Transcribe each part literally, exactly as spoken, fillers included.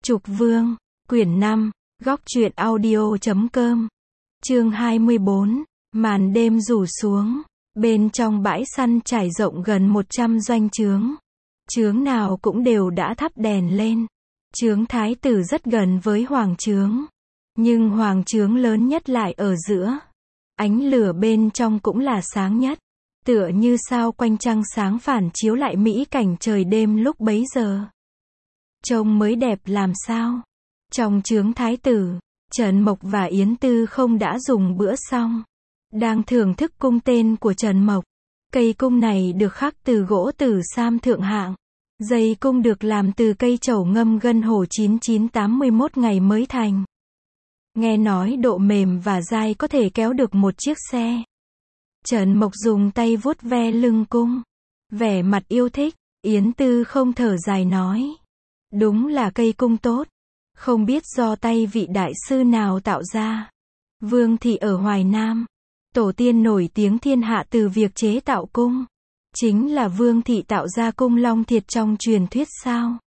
Trục Vương, quyển năm, góc truyện audio chấm com, chương hai mươi bốn, màn đêm rủ xuống, bên trong bãi săn trải rộng gần một trăm doanh trướng. Trướng nào cũng đều đã thắp đèn lên. Trướng thái tử rất gần với hoàng trướng, nhưng hoàng trướng lớn nhất lại ở giữa. Ánh lửa bên trong cũng là sáng nhất, tựa như sao quanh trăng sáng phản chiếu lại mỹ cảnh trời đêm lúc bấy giờ. Trông mới đẹp làm sao. Trong trướng thái tử, Trần Mộc và Yến Tư không đã dùng bữa xong, đang thưởng thức cung tên của Trần Mộc. Cây cung này được khắc từ gỗ tử sam thượng hạng. Dây cung được làm từ cây trầu ngâm gân hổ chín chín tám mươi mốt ngày mới thành. Nghe nói độ mềm và dai có thể kéo được một chiếc xe. Trần Mộc dùng tay vuốt ve lưng cung, vẻ mặt yêu thích. Yến Tư không thở dài nói, đúng là cây cung tốt, không biết do tay vị đại sư nào tạo ra. Vương thị ở Hoài Nam, tổ tiên nổi tiếng thiên hạ từ việc chế tạo cung. Chính là Vương thị tạo ra cung Long Thiệt trong truyền thuyết sao?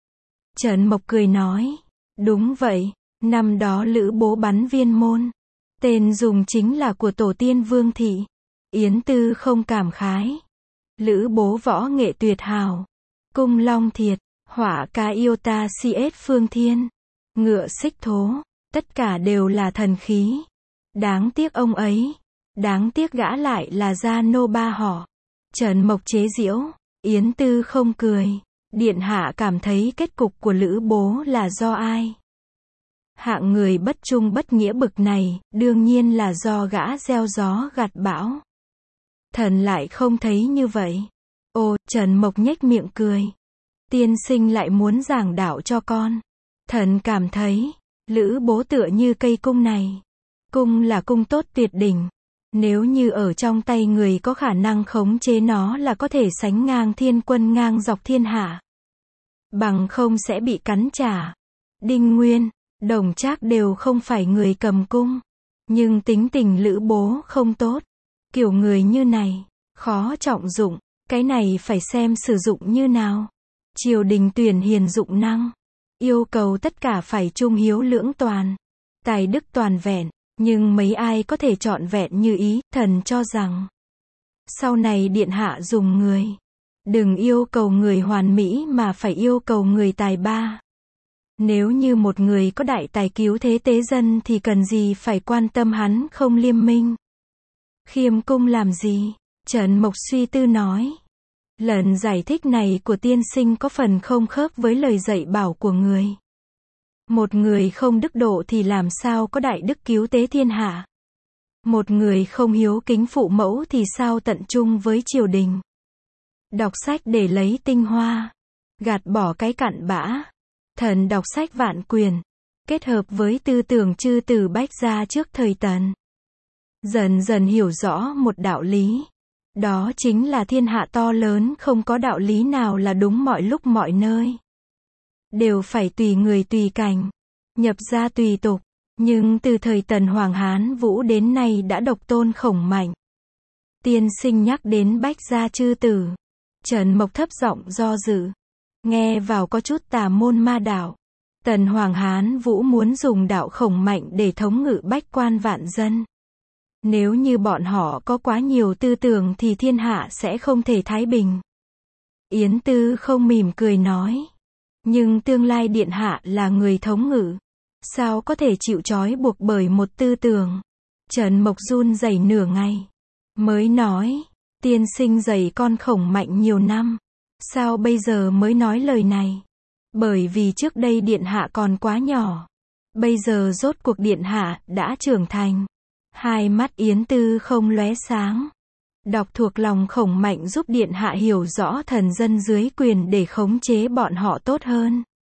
Trần Mộc cười nói, đúng vậy, năm đó Lữ Bố bắn Viên Môn, tên dùng chính là của tổ tiên Vương thị. Yến Tư không cảm khái, Lữ Bố võ nghệ tuyệt hảo, cung Long Thiệt, họa ca yêu ta si ết phương thiên, ngựa xích thố, tất cả đều là thần khí. Đáng tiếc ông ấy, đáng tiếc gã lại là gia nô ba họ. Trần Mộc chế giễu, Yến Tư không cười, điện hạ cảm thấy kết cục của Lữ Bố là do ai? Hạng người bất trung bất nghĩa bực này, đương nhiên là do gã gieo gió gặt bão. Thần lại không thấy như vậy. Ồ, Trần Mộc nhếch miệng cười. Tiên sinh lại muốn giảng đạo cho con. Thần cảm thấy, Lữ Bố tựa như cây cung này. Cung là cung tốt tuyệt đỉnh. Nếu như ở trong tay người có khả năng khống chế nó là có thể sánh ngang thiên quân ngang dọc thiên hạ. Bằng không sẽ bị cắn trả. Đinh Nguyên, Đồng Trác đều không phải người cầm cung. Nhưng tính tình Lữ Bố không tốt. Kiểu người như này, khó trọng dụng. Cái này phải xem sử dụng như nào. Triều đình tuyển hiền dụng năng. Yêu cầu tất cả phải trung hiếu lưỡng toàn. Tài đức toàn vẹn. Nhưng mấy ai có thể trọn vẹn như ý, thần cho rằng sau này điện hạ dùng người, đừng yêu cầu người hoàn mỹ mà phải yêu cầu người tài ba. Nếu như một người có đại tài cứu thế tế dân thì cần gì phải quan tâm hắn không liêm minh. Khiêm cung làm gì? Trần Mộc suy tư nói. Lần giải thích này của tiên sinh có phần không khớp với lời dạy bảo của người. Một người không đức độ thì làm sao có đại đức cứu tế thiên hạ. Một người không hiếu kính phụ mẫu thì sao tận trung với triều đình. Đọc sách để lấy tinh hoa, gạt bỏ cái cặn bã. Thần đọc sách Vạn Quyền, kết hợp với tư tưởng chư từ Bách Gia trước thời Tần. Dần dần hiểu rõ một đạo lý. Đó chính là thiên hạ to lớn không có đạo lý nào là đúng mọi lúc mọi nơi. Đều phải tùy người tùy cảnh, nhập gia tùy tục. Nhưng từ thời Tần Hoàng Hán Vũ đến nay đã độc tôn Khổng Mạnh. Tiên sinh nhắc đến Bách Gia chư tử. Trần Mộc thấp giọng do dự. Nghe vào có chút tà môn ma đạo. Tần Hoàng Hán Vũ muốn dùng đạo Khổng Mạnh để thống ngự bách quan vạn dân. Nếu như bọn họ có quá nhiều tư tưởng thì thiên hạ sẽ không thể thái bình. Yến Tư không mỉm cười nói. Nhưng tương lai điện hạ là người thống ngự, sao có thể chịu trói buộc bởi một tư tưởng? Trần Mộc run rẩy nửa ngày, mới nói, tiên sinh dạy con Khổng Mạnh nhiều năm, sao bây giờ mới nói lời này? Bởi vì trước đây điện hạ còn quá nhỏ, bây giờ rốt cuộc điện hạ đã trưởng thành. Hai mắt Yến Tư không lóe sáng. Đọc thuộc lòng Khổng Mạnh giúp điện hạ hiểu rõ thần dân dưới quyền để khống chế bọn họ tốt hơn.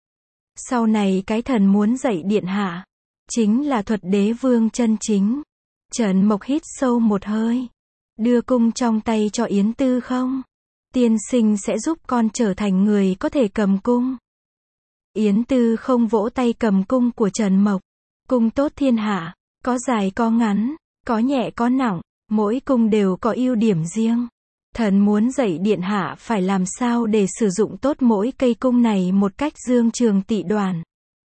Sau này cái thần muốn dạy điện hạ, chính là thuật đế vương chân chính. Trần Mộc hít sâu một hơi. Đưa cung trong tay cho Yến Tư không? Tiên sinh sẽ giúp con trở thành người có thể cầm cung. Yến Tư không vỗ tay cầm cung của Trần Mộc. Cung tốt thiên hạ, có dài có ngắn, có nhẹ có nặng. Mỗi cung đều có ưu điểm riêng. Thần muốn dạy điện hạ phải làm sao để sử dụng tốt mỗi cây cung này một cách dương trường tị đoàn.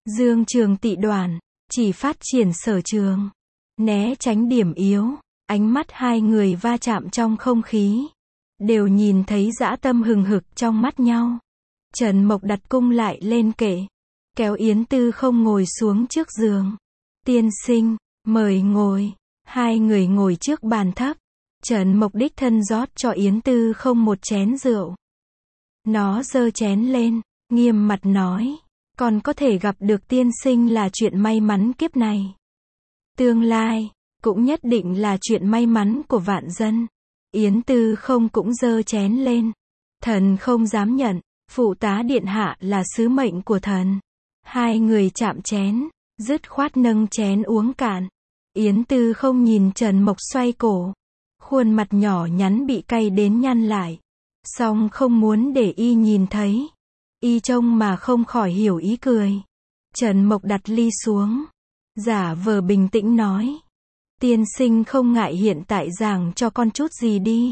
Dương Trường tị đoàn, chỉ phát triển sở trường, né tránh điểm yếu, ánh mắt hai người va chạm trong không khí. Đều nhìn thấy dã tâm hừng hực trong mắt nhau. Trần Mộc đặt cung lại lên kệ, kéo Yến Tư Không ngồi xuống trước giường. Tiên sinh, mời ngồi. Hai người ngồi trước bàn thấp. Trần Mộc đích thân rót cho Yến Tư Không một chén rượu. Nó giơ chén lên, nghiêm mặt nói, còn có thể gặp được tiên sinh là chuyện may mắn kiếp này. Tương lai, cũng nhất định là chuyện may mắn của vạn dân. Yến Tư Không cũng giơ chén lên. Thần không dám nhận, phụ tá điện hạ là sứ mệnh của thần. Hai người chạm chén, dứt khoát nâng chén uống cạn. Yến Tư Không nhìn Trần Mộc xoay cổ. Khuôn mặt nhỏ nhắn bị cay đến nhăn lại. Song không muốn để y nhìn thấy. Y trông mà không khỏi hiểu ý cười. Trần Mộc đặt ly xuống. Giả vờ bình tĩnh nói. Tiên sinh không ngại hiện tại giảng cho con chút gì đi.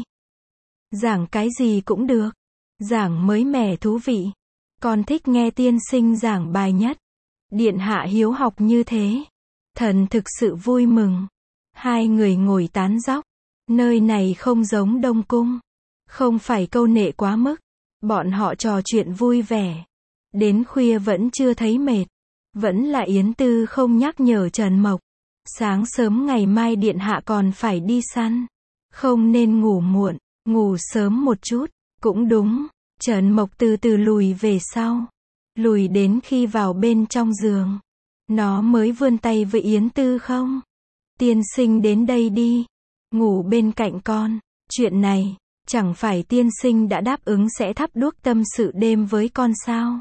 Giảng cái gì cũng được. Giảng mới mẻ thú vị. Con thích nghe tiên sinh giảng bài nhất. Điện hạ hiếu học như thế. Thần thực sự vui mừng. Hai người ngồi tán dóc. Nơi này không giống Đông Cung. Không phải câu nệ quá mức. Bọn họ trò chuyện vui vẻ. Đến khuya vẫn chưa thấy mệt. Vẫn là Yến Tư Không nhắc nhở Trần Mộc. Sáng sớm ngày mai điện hạ còn phải đi săn. Không nên ngủ muộn, ngủ sớm một chút. Cũng đúng. Trần Mộc từ từ lùi về sau. Lùi đến khi vào bên trong giường. Nó mới vươn tay với Yến Tư Không. Tiên sinh đến đây đi. Ngủ bên cạnh con. Chuyện này, chẳng phải tiên sinh đã đáp ứng sẽ thắp đuốc tâm sự đêm với con sao?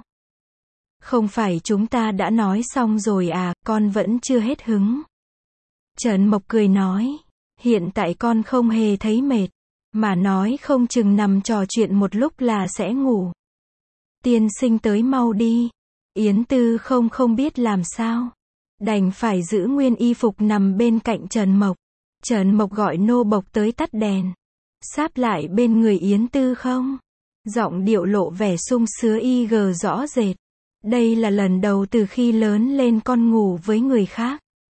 Không phải chúng ta đã nói xong rồi à, con vẫn chưa hết hứng. Trần Mộc cười nói, hiện tại con không hề thấy mệt, mà nói không chừng nằm trò chuyện một lúc là sẽ ngủ. Tiên sinh tới mau đi. Yến Tư Không không biết làm sao. Đành phải giữ nguyên y phục nằm bên cạnh Trần Mộc. Trần Mộc gọi nô bộc tới tắt đèn. Sáp lại bên người Yến Tư Không. Giọng điệu lộ vẻ sung sướng y gờ rõ rệt. Đây là lần đầu từ khi lớn lên con ngủ với người khác.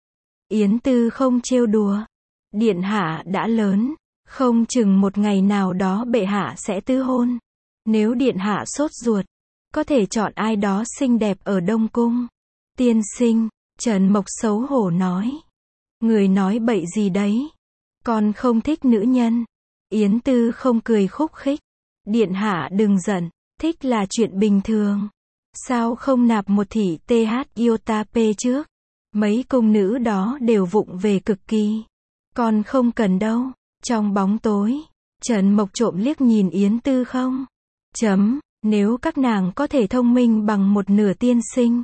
Yến Tư Không trêu đùa. Điện hạ đã lớn. Không chừng một ngày nào đó bệ hạ sẽ tứ hôn. Nếu điện hạ sốt ruột, có thể chọn ai đó xinh đẹp ở Đông Cung. Tiên sinh, Trần Mộc xấu hổ nói. Người nói bậy gì đấy? Con không thích nữ nhân. Yến Tư Không cười khúc khích. Điện hạ đừng giận, thích là chuyện bình thường. Sao không nạp một thị th Yotape trước? Mấy cung nữ đó đều vụng về cực kỳ. Con không cần đâu. Trong bóng tối, Trần Mộc trộm liếc nhìn Yến Tư Không. Chấm, nếu các nàng có thể thông minh bằng một nửa tiên sinh.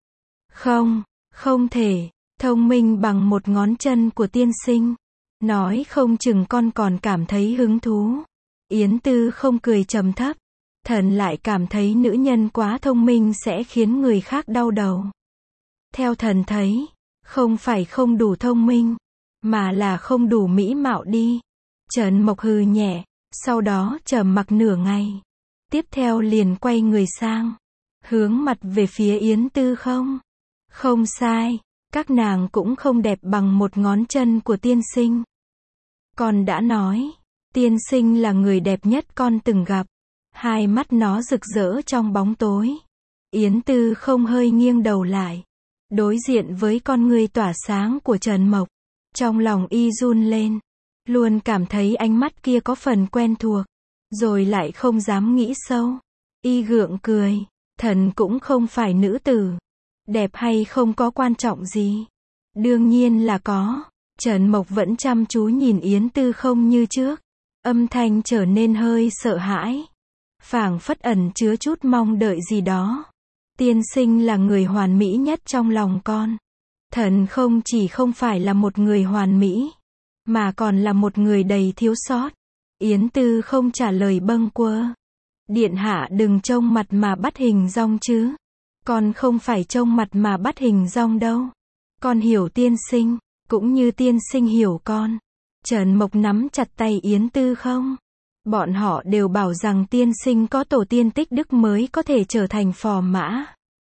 Không, không thể, thông minh bằng một ngón chân của tiên sinh. Nói không chừng con còn cảm thấy hứng thú. Yến Tư Không cười trầm thấp. Thần lại cảm thấy nữ nhân quá thông minh sẽ khiến người khác đau đầu. Theo thần thấy, không phải không đủ thông minh, mà là không đủ mỹ mạo đi. Trần Mộc hừ nhẹ, sau đó trầm mặc nửa ngày. Tiếp theo liền quay người sang, hướng mặt về phía Yến Tư Không. Không sai, các nàng cũng không đẹp bằng một ngón chân của tiên sinh. Con đã nói, tiên sinh là người đẹp nhất con từng gặp. Hai mắt nó rực rỡ trong bóng tối. Yến Tư Không hơi nghiêng đầu lại, đối diện với con ngươi tỏa sáng của Trần Mộc. Trong lòng y run lên, luôn cảm thấy ánh mắt kia có phần quen thuộc, rồi lại không dám nghĩ sâu. Y gượng cười, thần cũng không phải nữ tử. Đẹp hay không có quan trọng gì. Đương nhiên là có. Trần Mộc vẫn chăm chú nhìn Yến Tư Không như trước. Âm thanh trở nên hơi sợ hãi. Phảng phất ẩn chứa chút mong đợi gì đó. Tiên sinh là người hoàn mỹ nhất trong lòng con. Thần không chỉ không phải là một người hoàn mỹ, mà còn là một người đầy thiếu sót. Yến Tư Không trả lời bâng quơ. Điện hạ đừng trông mặt mà bắt hình dong chứ. Con không phải trông mặt mà bắt hình dong đâu. Con hiểu tiên sinh, cũng như tiên sinh hiểu con. Trần Mộc nắm chặt tay Yến Tư Không. Bọn họ đều bảo rằng tiên sinh có tổ tiên tích đức mới có thể trở thành phò mã.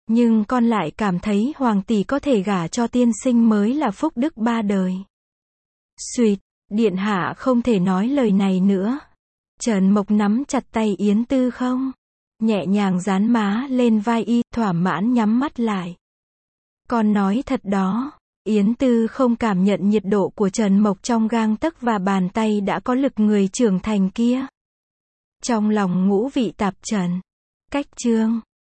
Nhưng con lại cảm thấy hoàng tỷ có thể gả cho tiên sinh mới là phúc đức ba đời. Xuyệt, điện hạ không thể nói lời này nữa. Trần Mộc nắm chặt tay Yến Tư Không, nhẹ nhàng dán má lên vai y, thỏa mãn nhắm mắt lại. Con nói thật đó. Yến Tư Không cảm nhận nhiệt độ của Trần Mộc trong gang tấc và bàn tay đã có lực người trưởng thành kia. Trong lòng ngũ vị tạp trần. Cách chương